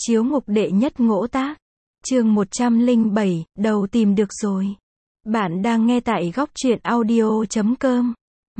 Chiếu ngục đệ nhất ngỗ tác. Chương 107, đầu tìm được rồi. Bạn đang nghe tại góc truyện audio.com.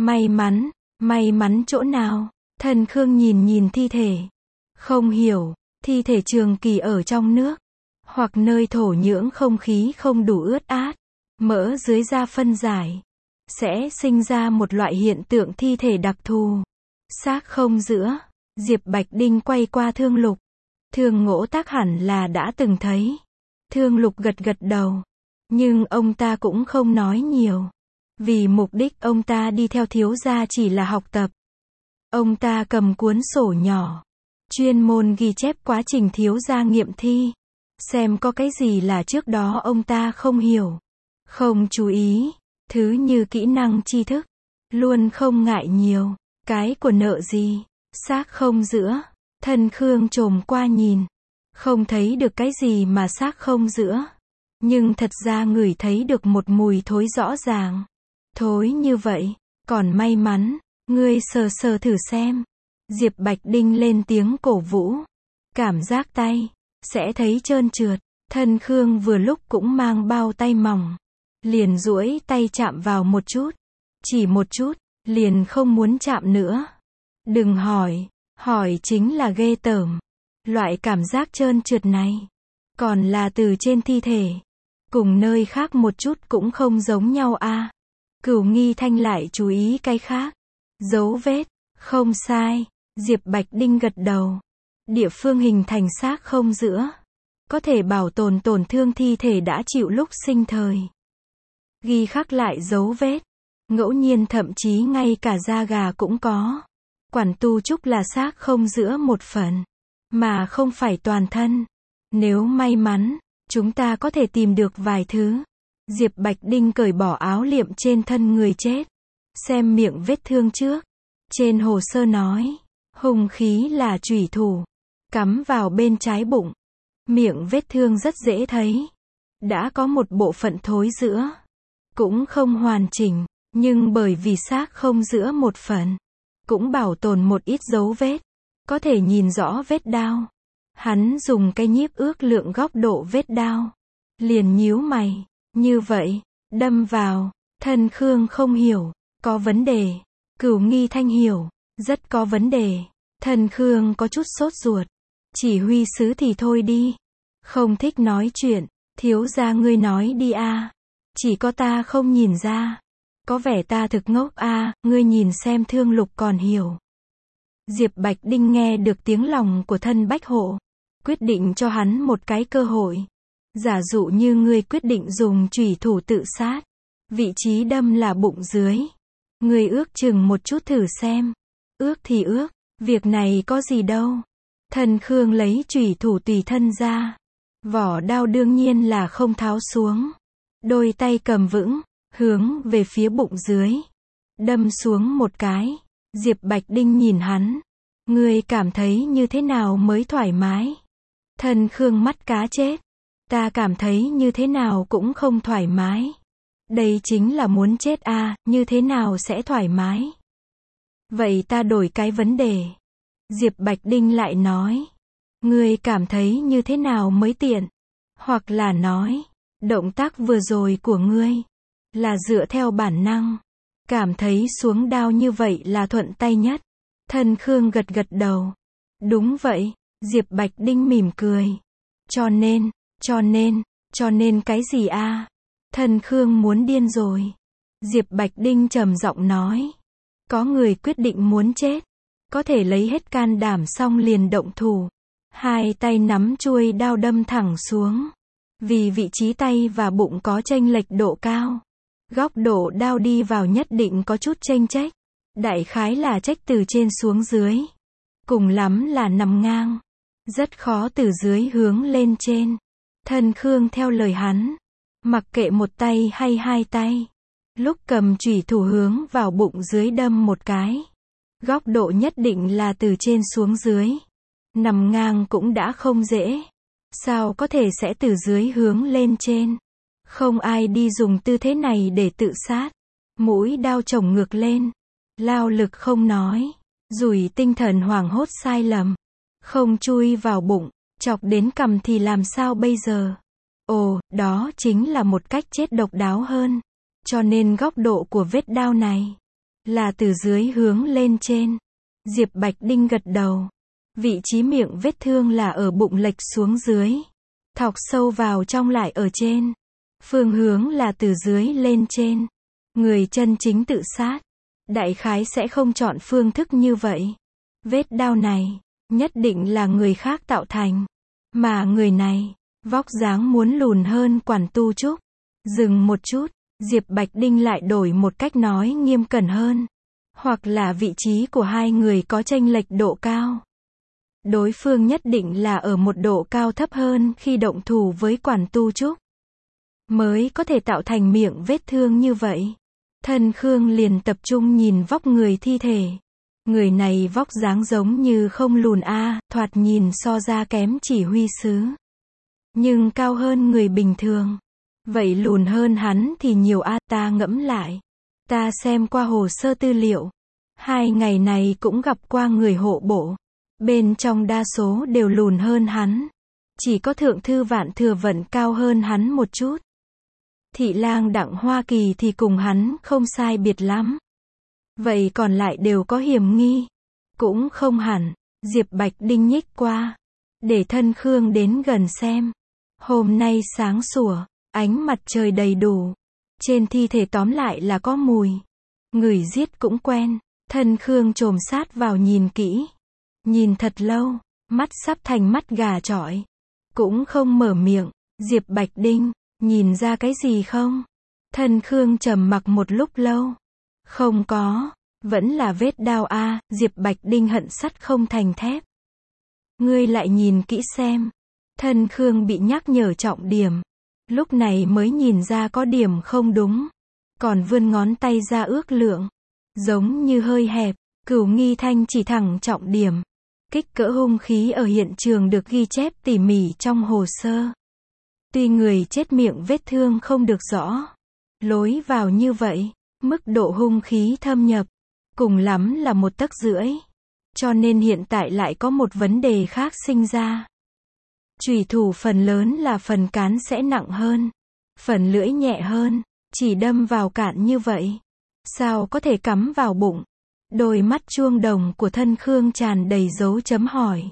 May mắn chỗ nào? Thần Khương nhìn thi thể. Không hiểu, thi thể trường kỳ ở trong nước, hoặc nơi thổ nhưỡng không khí không đủ ướt át, mỡ dưới da phân giải, sẽ sinh ra một loại hiện tượng thi thể đặc thù. Xác không giữa. Diệp Bạch Đinh quay qua Thương Lục. Thương Ngỗ Tác hẳn là đã từng thấy. Thương Lục gật đầu. Nhưng ông ta cũng không nói nhiều. Vì mục đích ông ta đi theo thiếu gia chỉ là học tập. Ông ta cầm cuốn sổ nhỏ, chuyên môn ghi chép quá trình thiếu gia nghiệm thi. Xem có cái gì là trước đó ông ta không hiểu, không chú ý. Thứ như kỹ năng tri thức. Luôn không ngại nhiều. Cái của nợ gì? Xác không giữa. Thần Khương trồm qua nhìn. Không thấy được cái gì mà xác không giữa. Nhưng thật ra ngửi thấy được một mùi thối rõ ràng. Thối như vậy, còn may mắn, ngươi sờ thử xem. Diệp Bạch Đinh lên tiếng cổ vũ. Cảm giác tay, sẽ thấy trơn trượt. Thần Khương vừa lúc cũng mang bao tay mỏng. Liền duỗi tay chạm vào một chút. Chỉ một chút, liền không muốn chạm nữa. Đừng hỏi chính là ghê tởm. Loại cảm giác trơn trượt này, còn là từ trên thi thể. Cùng nơi khác một chút cũng không giống nhau a. Cửu Nghi Thanh lại chú ý cái khác. Dấu vết, không sai. Diệp Bạch Đinh gật đầu. Địa phương hình thành xác không giữa, có thể bảo tồn tổn thương thi thể đã chịu lúc sinh thời. Ghi khắc lại dấu vết. Ngẫu nhiên thậm chí ngay cả da gà cũng có. Quản tu trúc là xác không giữa một phần, mà không phải toàn thân. Nếu may mắn, chúng ta có thể tìm được vài thứ. Diệp Bạch Đinh cởi bỏ áo liệm trên thân người chết. Xem miệng vết thương trước. Trên hồ sơ nói, hung khí là chủy thủ, cắm vào bên trái bụng. Miệng vết thương rất dễ thấy. Đã có một bộ phận thối giữa. Cũng không hoàn chỉnh, nhưng bởi vì xác không giữa một phần, cũng bảo tồn một ít dấu vết. Có thể nhìn rõ vết đao. Hắn dùng cái nhíp ước lượng góc độ vết đao. Liền nhíu mày. Như vậy, đâm vào. Thần Khương không hiểu. Có vấn đề. Cửu Nghi Thanh hiểu. Rất có vấn đề. Thần Khương có chút sốt ruột. Chỉ huy sứ thì thôi đi. Không thích nói chuyện. Thiếu gia ngươi nói đi a. Chỉ có ta không nhìn ra. Có vẻ ta thực ngốc a. Ngươi nhìn xem Thương Lục còn hiểu. Diệp Bạch Đinh nghe được tiếng lòng của thân Bách Hộ. Quyết định cho hắn một cái cơ hội. Giả dụ như ngươi quyết định dùng chủy thủ tự sát. Vị trí đâm là bụng dưới. Ngươi ước chừng một chút thử xem. Ước thì ước. Việc này có gì đâu. Thần Khương lấy chủy thủ tùy thân ra. Vỏ đao đương nhiên là không tháo xuống. Đôi tay cầm vững, hướng về phía bụng dưới. Đâm xuống một cái. Diệp Bạch Đinh nhìn hắn. Ngươi cảm thấy như thế nào mới thoải mái? Thần Khương mắt cá chết. Ta cảm thấy như thế nào cũng không thoải mái. Đây chính là muốn chết a, như thế nào sẽ thoải mái? Vậy ta đổi cái vấn đề. Diệp Bạch Đinh lại nói. Ngươi cảm thấy như thế nào mới tiện? Hoặc là nói, động tác vừa rồi của ngươi là dựa theo bản năng. Cảm thấy xuống đao như vậy là thuận tay nhất. Thần Khương gật đầu. Đúng vậy. Diệp Bạch Đinh mỉm cười. Cho nên cái gì a? Thần Khương muốn điên rồi. Diệp Bạch Đinh trầm giọng nói. Có người quyết định muốn chết. Có thể lấy hết can đảm xong liền động thủ. Hai tay nắm chuôi đao đâm thẳng xuống. Vì vị trí tay và bụng có chênh lệch độ cao. Góc độ đao đi vào nhất định có chút chênh chếch. Đại khái là chếch từ trên xuống dưới. Cùng lắm là nằm ngang. Rất khó từ dưới hướng lên trên. Thần Khương theo lời hắn. Mặc kệ một tay hay hai tay. Lúc cầm chủy thủ hướng vào bụng dưới đâm một cái. Góc độ nhất định là từ trên xuống dưới. Nằm ngang cũng đã không dễ. Sao có thể sẽ từ dưới hướng lên trên? Không ai đi dùng tư thế này để tự sát. Mũi đao chổng ngược lên. Lao lực không nói. Rủi tinh thần hoảng hốt sai lầm. Không chui vào bụng. Chọc đến cằm thì làm sao bây giờ? Ồ, đó chính là một cách chết độc đáo hơn. Cho nên góc độ của vết đao này là từ dưới hướng lên trên. Diệp Bạch Đinh gật đầu. Vị trí miệng vết thương là ở bụng lệch xuống dưới. Thọc sâu vào trong lại ở trên. Phương hướng là từ dưới lên trên. Người chân chính tự sát, đại khái sẽ không chọn phương thức như vậy. Vết đao này, nhất định là người khác tạo thành. Mà người này, vóc dáng muốn lùn hơn Quản Tu Trúc. Dừng một chút, Diệp Bạch Đinh lại đổi một cách nói nghiêm cẩn hơn. Hoặc là vị trí của hai người có chênh lệch độ cao. Đối phương nhất định là ở một độ cao thấp hơn khi động thủ với Quản Tu Trúc. Mới có thể tạo thành miệng vết thương như vậy. Thân Khương liền tập trung nhìn vóc người thi thể. Người này vóc dáng giống như không lùn thoạt nhìn so ra kém chỉ huy sứ. Nhưng cao hơn người bình thường. Vậy lùn hơn hắn thì nhiều ta ngẫm lại. Ta xem qua hồ sơ tư liệu. 2 ngày này cũng gặp qua người hộ bộ. Bên trong đa số đều lùn hơn hắn. Chỉ có Thượng thư Vạn Thừa Vận cao hơn hắn một chút. Thị lang Đặng Hoa Kỳ thì cùng hắn không sai biệt lắm. Vậy còn lại đều có hiểm nghi. Cũng không hẳn. Diệp Bạch Đinh nhích qua. Để Thân Khương đến gần xem. Hôm nay sáng sủa. Ánh mặt trời đầy đủ. Trên thi thể tóm lại là có mùi. Người giết cũng quen. Thân Khương chồm sát vào nhìn kỹ. Nhìn thật lâu. Mắt sắp thành mắt gà chọi. Cũng không mở miệng. Diệp Bạch Đinh, nhìn ra cái gì không? Thân Khương trầm mặc một lúc lâu. Không có. Vẫn là vết đao Diệp Bạch Đinh hận sắt không thành thép. Ngươi lại nhìn kỹ xem. Thân Khương bị nhắc nhở trọng điểm. Lúc này mới nhìn ra có điểm không đúng. Còn vươn ngón tay ra ước lượng. Giống như hơi hẹp. Cửu Nghi Thanh chỉ thẳng trọng điểm. Kích cỡ hung khí ở hiện trường được ghi chép tỉ mỉ trong hồ sơ. Tuy người chết miệng vết thương không được rõ. Lối vào như vậy. Mức độ hung khí thâm nhập. Cùng lắm là 1,5 tấc. Cho nên hiện tại lại có một vấn đề khác sinh ra. Chủy thủ phần lớn là phần cán sẽ nặng hơn. Phần lưỡi nhẹ hơn. Chỉ đâm vào cạn như vậy. Sao có thể cắm vào bụng? Đôi mắt chuông đồng của Thân Khương tràn đầy dấu chấm hỏi.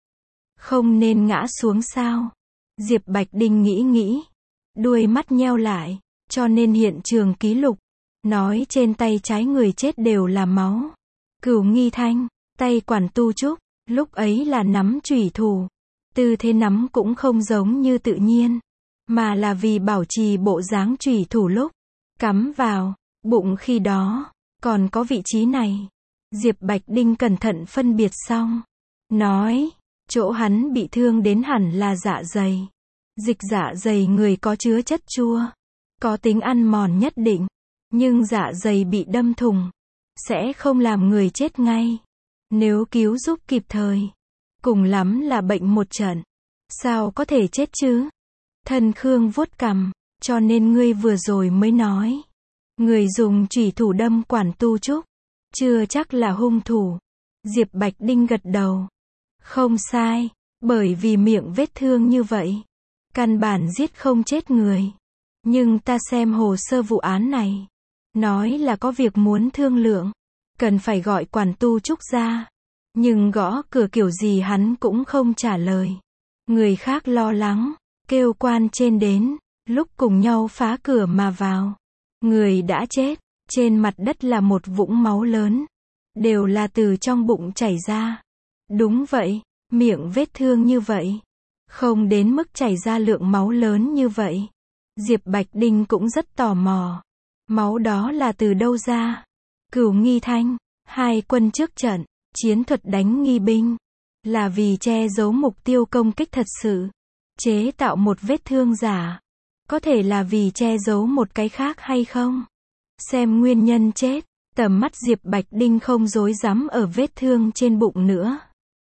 Không nên ngã xuống sao? Diệp Bạch Đinh nghĩ. Đuôi mắt nheo lại. Cho nên hiện trường ký lục. Nói trên tay trái người chết đều là máu. Cửu Nghi Thanh, tay Quản Tu Trúc, lúc ấy là nắm chủy thủ. Tư thế nắm cũng không giống như tự nhiên. Mà là vì bảo trì bộ dáng chủy thủ lúc cắm vào bụng khi đó. Còn có vị trí này. Diệp Bạch Đinh cẩn thận phân biệt xong. Nói, chỗ hắn bị thương đến hẳn là dạ dày. Dịch dạ dày người có chứa chất chua. Có tính ăn mòn nhất định. Nhưng dạ dày bị đâm thủng. Sẽ không làm người chết ngay. Nếu cứu giúp kịp thời. Cùng lắm là bệnh một trận. Sao có thể chết chứ? Thân Khương vuốt cằm. Cho nên ngươi vừa rồi mới nói. Người dùng chủy thủ đâm Quản Tu Trúc. Chưa chắc là hung thủ. Diệp Bạch Đinh gật đầu. Không sai. Bởi vì miệng vết thương như vậy. Căn bản giết không chết người. Nhưng ta xem hồ sơ vụ án này. Nói là có việc muốn thương lượng. Cần phải gọi Quản Tu Trúc ra. Nhưng gõ cửa kiểu gì hắn cũng không trả lời. Người khác lo lắng. Kêu quan trên đến. Lúc cùng nhau phá cửa mà vào. Người đã chết. Trên mặt đất là một vũng máu lớn. Đều là từ trong bụng chảy ra. Đúng vậy. Miệng vết thương như vậy. Không đến mức chảy ra lượng máu lớn như vậy. Diệp Bạch Đinh cũng rất tò mò. Máu đó là từ đâu ra? Cửu Nghi Thanh, 2 quân trước trận, chiến thuật đánh nghi binh. Là vì che giấu mục tiêu công kích thật sự. Chế tạo một vết thương giả. Có thể là vì che giấu một cái khác hay không? Xem nguyên nhân chết. Tầm mắt Diệp Bạch Đinh không rối rắm ở vết thương trên bụng nữa.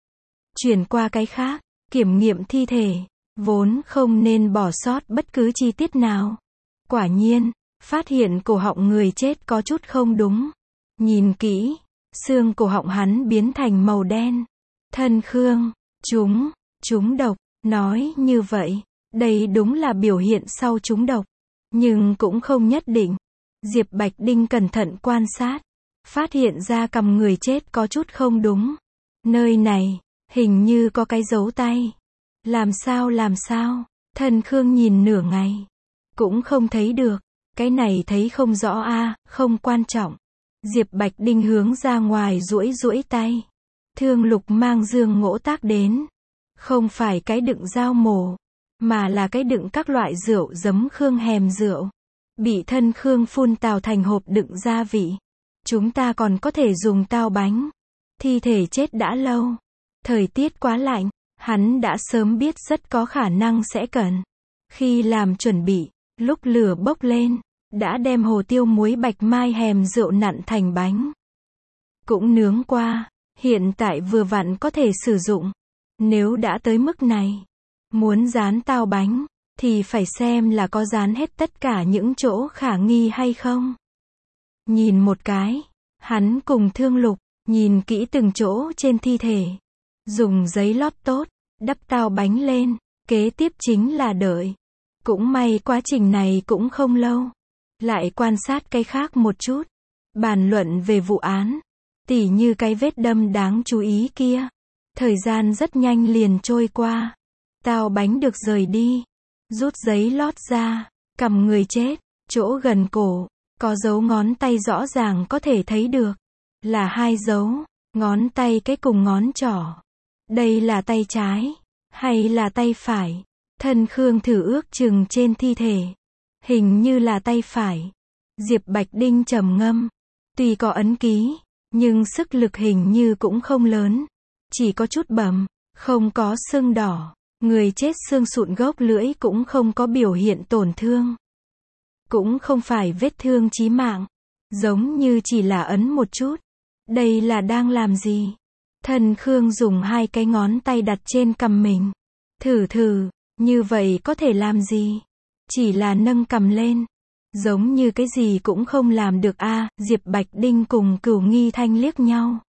Chuyển qua cái khác. Kiểm nghiệm thi thể. Vốn không nên bỏ sót bất cứ chi tiết nào. Quả nhiên, phát hiện cổ họng người chết có chút không đúng. Nhìn kỹ, xương cổ họng hắn biến thành màu đen. Thân Khương, chúng độc, Nói như vậy, đây đúng là biểu hiện sau trúng độc. Nhưng cũng không nhất định. Diệp Bạch Đinh cẩn thận quan sát. Phát hiện ra cằm người chết có chút không đúng. Nơi này, hình như có cái dấu tay. Làm sao? Thân Khương nhìn nửa ngày. Cũng không thấy được. Cái này thấy không rõ a, không quan trọng. Diệp Bạch Đinh hướng ra ngoài duỗi tay. Thương Lục mang giường gỗ tác đến. Không phải cái đựng dao mổ, mà là cái đựng các loại rượu giấm Khương hèm rượu. Bị thân Khương phun tào thành hộp đựng gia vị. Chúng ta còn có thể dùng tao bánh. Thi thể chết đã lâu. Thời tiết quá lạnh, hắn đã sớm biết rất có khả năng sẽ cần. Khi làm chuẩn bị, lúc lửa bốc lên, đã đem hồ tiêu muối bạch mai hèm rượu nặn thành bánh. Cũng nướng qua, hiện tại vừa vặn có thể sử dụng. Nếu đã tới mức này, muốn rán tao bánh, thì phải xem là có rán hết tất cả những chỗ khả nghi hay không. Nhìn một cái, hắn cùng Thương Lục, nhìn kỹ từng chỗ trên thi thể. Dùng giấy lót tốt, đắp tao bánh lên, kế tiếp chính là đợi. Cũng may quá trình này cũng không lâu. Lại quan sát cái khác một chút. Bàn luận về vụ án. Tỉ như cái vết đâm đáng chú ý kia. Thời gian rất nhanh liền trôi qua. Tao bánh được rời đi. Rút giấy lót ra. Cầm người chết. Chỗ gần cổ. Có dấu ngón tay rõ ràng có thể thấy được. Là 2 dấu. Ngón tay cái cùng ngón trỏ. Đây là tay trái. Hay là tay phải? Thân Khương thử ước chừng trên thi thể. Hình như là tay phải. Diệp Bạch Đinh trầm ngâm. Tuy có ấn ký, nhưng sức lực hình như cũng không lớn. Chỉ có chút bầm, không có sưng đỏ. Người chết xương sụn gốc lưỡi cũng không có biểu hiện tổn thương. Cũng không phải vết thương chí mạng. Giống như chỉ là ấn một chút. Đây là đang làm gì? Thân Khương dùng 2 cái ngón tay đặt trên cằm mình. Thử, như vậy có thể làm gì? Chỉ là nâng cằm lên. Giống như cái gì cũng không làm được a. Diệp Bạch Đinh cùng Cửu Nghi Thanh liếc nhau.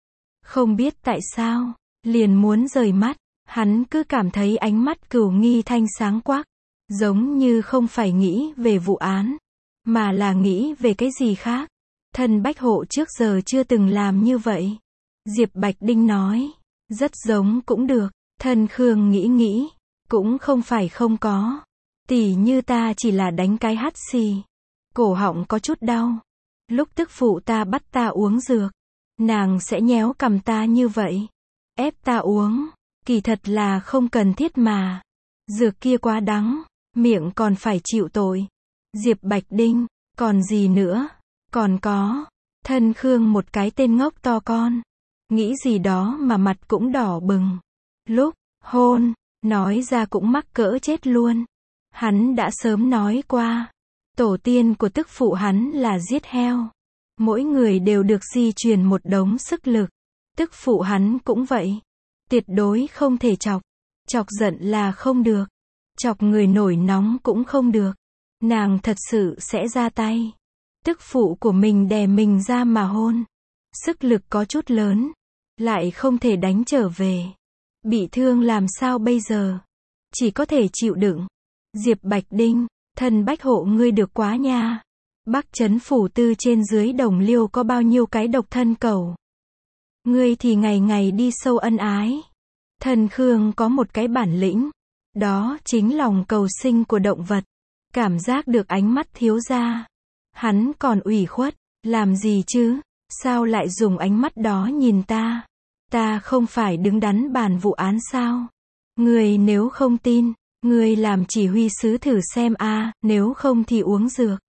Không biết tại sao, liền muốn rời mắt. Hắn cứ cảm thấy ánh mắt Cửu Nghi Thanh sáng quắc. Giống như không phải nghĩ về vụ án, mà là nghĩ về cái gì khác. Thân Bách Hộ trước giờ chưa từng làm như vậy. Diệp Bạch Đinh nói. Rất giống cũng được. Thân Khương nghĩ. Cũng không phải không có. Tỉ như ta chỉ là đánh cái hắt xì. Cổ họng có chút đau. Lúc tức phụ ta bắt ta uống dược. Nàng sẽ nhéo cằm ta như vậy. Ép ta uống. Kỳ thật là không cần thiết mà. Dược kia quá đắng. Miệng còn phải chịu tội. Diệp Bạch Đinh. Còn gì nữa? Còn có. Thân Khương một cái tên ngốc to con. Nghĩ gì đó mà mặt cũng đỏ bừng. Lúc hôn, nói ra cũng mắc cỡ chết luôn. Hắn đã sớm nói qua. Tổ tiên của tức phụ hắn là giết heo. Mỗi người đều được di truyền một đống sức lực. Tức phụ hắn cũng vậy. Tuyệt đối không thể chọc. Chọc giận là không được. Chọc người nổi nóng cũng không được. Nàng thật sự sẽ ra tay. Tức phụ của mình đè mình ra mà hôn. Sức lực có chút lớn. Lại không thể đánh trở về. Bị thương làm sao bây giờ? Chỉ có thể chịu đựng. Diệp Bạch Đinh, thân Bách Hộ ngươi được quá nha. Bắc Trấn Phủ Tư trên dưới Đồng Liêu có bao nhiêu cái độc thân cầu. Ngươi thì ngày ngày đi sâu ân ái. Thân Khương có một cái bản lĩnh. Đó chính lòng cầu sinh của động vật. Cảm giác được ánh mắt thiếu gia. Hắn còn ủy khuất. Làm gì chứ? Sao lại dùng ánh mắt đó nhìn ta? Ta không phải đứng đắn bàn vụ án sao? Ngươi nếu không tin, ngươi làm chỉ huy sứ thử xem a, nếu không thì uống dược.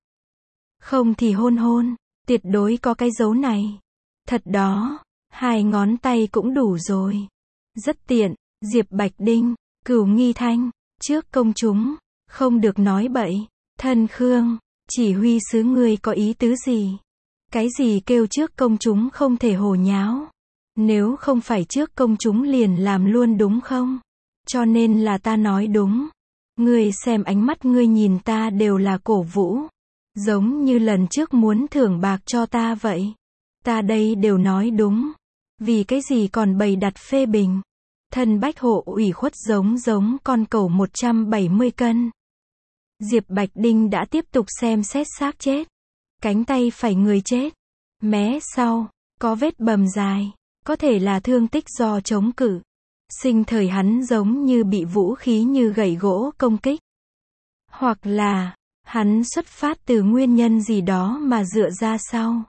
Không thì hôn, tuyệt đối có cái dấu này. Thật đó, 2 ngón tay cũng đủ rồi. Rất tiện, Diệp Bạch Đinh, Cửu Nghi Thanh, trước công chúng, không được nói bậy. Thân Khương, chỉ huy sứ ngươi có ý tứ gì? Cái gì kêu trước công chúng không thể hồ nháo? Nếu không phải trước công chúng liền làm luôn đúng không? Cho nên là ta nói đúng. Ngươi xem ánh mắt ngươi nhìn ta đều là cổ vũ. Giống như lần trước muốn thưởng bạc cho ta vậy. Ta đây đều nói đúng. Vì cái gì còn bày đặt phê bình? Thân Bách Hộ ủy khuất giống con cẩu 170 cân. Diệp Bạch Đinh đã tiếp tục xem xét xác chết. Cánh tay phải người chết. Mé sau, có vết bầm dài. Có thể là thương tích do chống cự. Sinh thời hắn giống như bị vũ khí như gậy gỗ công kích. Hoặc là, hắn xuất phát từ nguyên nhân gì đó mà dựa ra sau.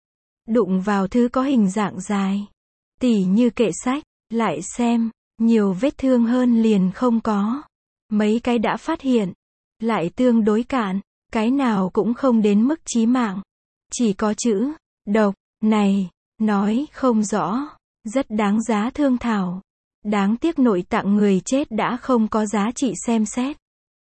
Đụng vào thứ có hình dạng dài. Tỉ như kệ sách, lại xem, nhiều vết thương hơn liền không có. Mấy cái đã phát hiện, lại tương đối cạn, cái nào cũng không đến mức chí mạng. Chỉ có chữ, độc, này, nói không rõ, rất đáng giá thương thảo. Đáng tiếc nội tạng người chết đã không có giá trị xem xét.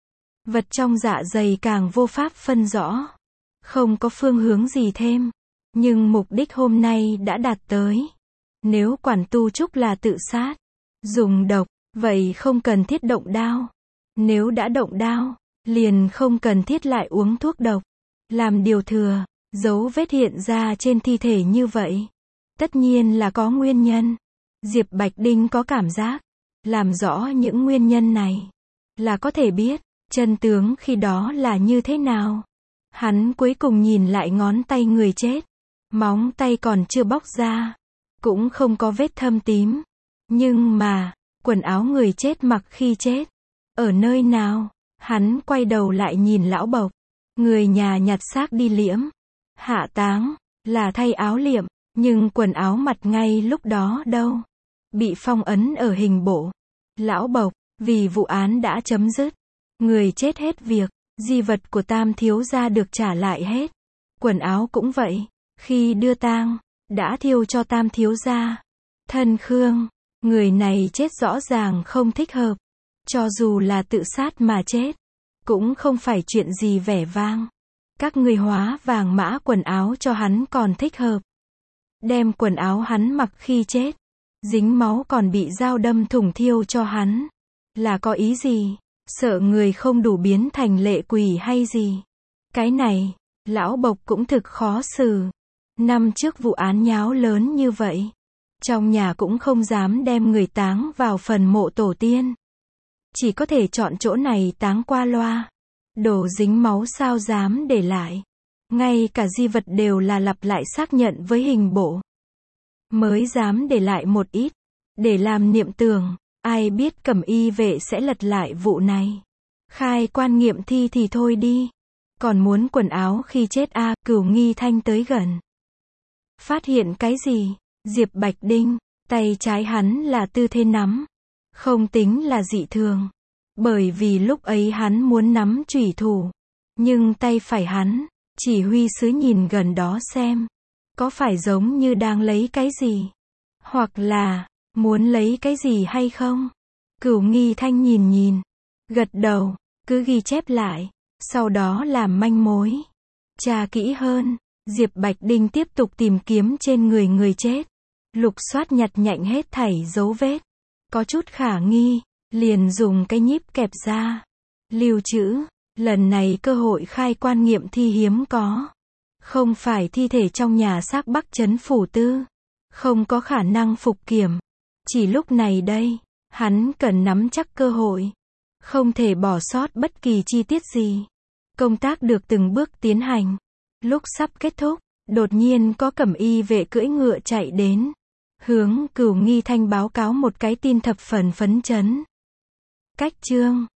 Vật trong dạ dày càng vô pháp phân rõ. Không có phương hướng gì thêm. Nhưng mục đích hôm nay đã đạt tới. Nếu Quản Tu Trúc là tự sát, dùng độc, vậy không cần thiết động đao. Nếu đã động đao, liền không cần thiết lại uống thuốc độc. Làm điều thừa, dấu vết hiện ra trên thi thể như vậy. Tất nhiên là có nguyên nhân. Diệp Bạch Đinh có cảm giác, làm rõ những nguyên nhân này, là có thể biết, chân tướng khi đó là như thế nào. Hắn cuối cùng nhìn lại ngón tay người chết. Móng tay còn chưa bóc ra. Cũng không có vết thâm tím. Nhưng mà, quần áo người chết mặc khi chết. Ở nơi nào? Hắn quay đầu lại nhìn lão Bộc. Người nhà nhặt xác đi liễm. Hạ táng, là thay áo liệm. Nhưng quần áo mặt ngay lúc đó đâu? Bị phong ấn ở hình bộ. Lão Bộc, vì vụ án đã chấm dứt. Người chết hết việc. Di vật của Tam thiếu gia được trả lại hết. Quần áo cũng vậy. Khi đưa tang, đã thiêu cho Tam thiếu gia. Thân Khương, người này chết rõ ràng không thích hợp. Cho dù là tự sát mà chết, cũng không phải chuyện gì vẻ vang. Các người hóa vàng mã quần áo cho hắn còn thích hợp. Đem quần áo hắn mặc khi chết, dính máu còn bị dao đâm thủng thiêu cho hắn. Là có ý gì? Sợ người không đủ biến thành lệ quỷ hay gì? Cái này, lão Bộc cũng thực khó xử. Năm trước vụ án nháo lớn như vậy, trong nhà cũng không dám đem người táng vào phần mộ tổ tiên. Chỉ có thể chọn chỗ này táng qua loa. Đổ dính máu sao dám để lại. Ngay cả di vật đều là lặp lại xác nhận với hình bộ. Mới dám để lại một ít, để làm niệm tưởng. Ai biết Cẩm Y vệ sẽ lật lại vụ này. Khai quan nghiệm thi thì thôi đi. Còn muốn quần áo khi chết a. Cửu Nghi Thanh tới gần. Phát hiện cái gì? Diệp Bạch Đinh, tay trái hắn là tư thế nắm. Không tính là dị thường. Bởi vì lúc ấy hắn muốn nắm chủy thủ. Nhưng tay phải hắn, chỉ huy sứ nhìn gần đó xem. Có phải giống như đang lấy cái gì? Hoặc là, muốn lấy cái gì hay không? Cửu Nghi Thanh nhìn. Gật đầu, cứ ghi chép lại. Sau đó làm manh mối. Tra kỹ hơn. Diệp Bạch Đinh tiếp tục tìm kiếm trên người chết. Lục soát nhặt nhạnh hết thảy dấu vết. Có chút khả nghi, liền dùng cái nhíp kẹp ra. Lưu trữ, lần này cơ hội khai quan nghiệm thi hiếm có. Không phải thi thể trong nhà xác Bắc Trấn Phủ Tư. Không có khả năng phục kiểm. Chỉ lúc này đây, hắn cần nắm chắc cơ hội. Không thể bỏ sót bất kỳ chi tiết gì. Công tác được từng bước tiến hành. Lúc sắp kết thúc, đột nhiên có Cẩm Y vệ cưỡi ngựa chạy đến. Hướng Cửu Nghi Thanh báo cáo một cái tin thập phần phấn chấn. Cách chương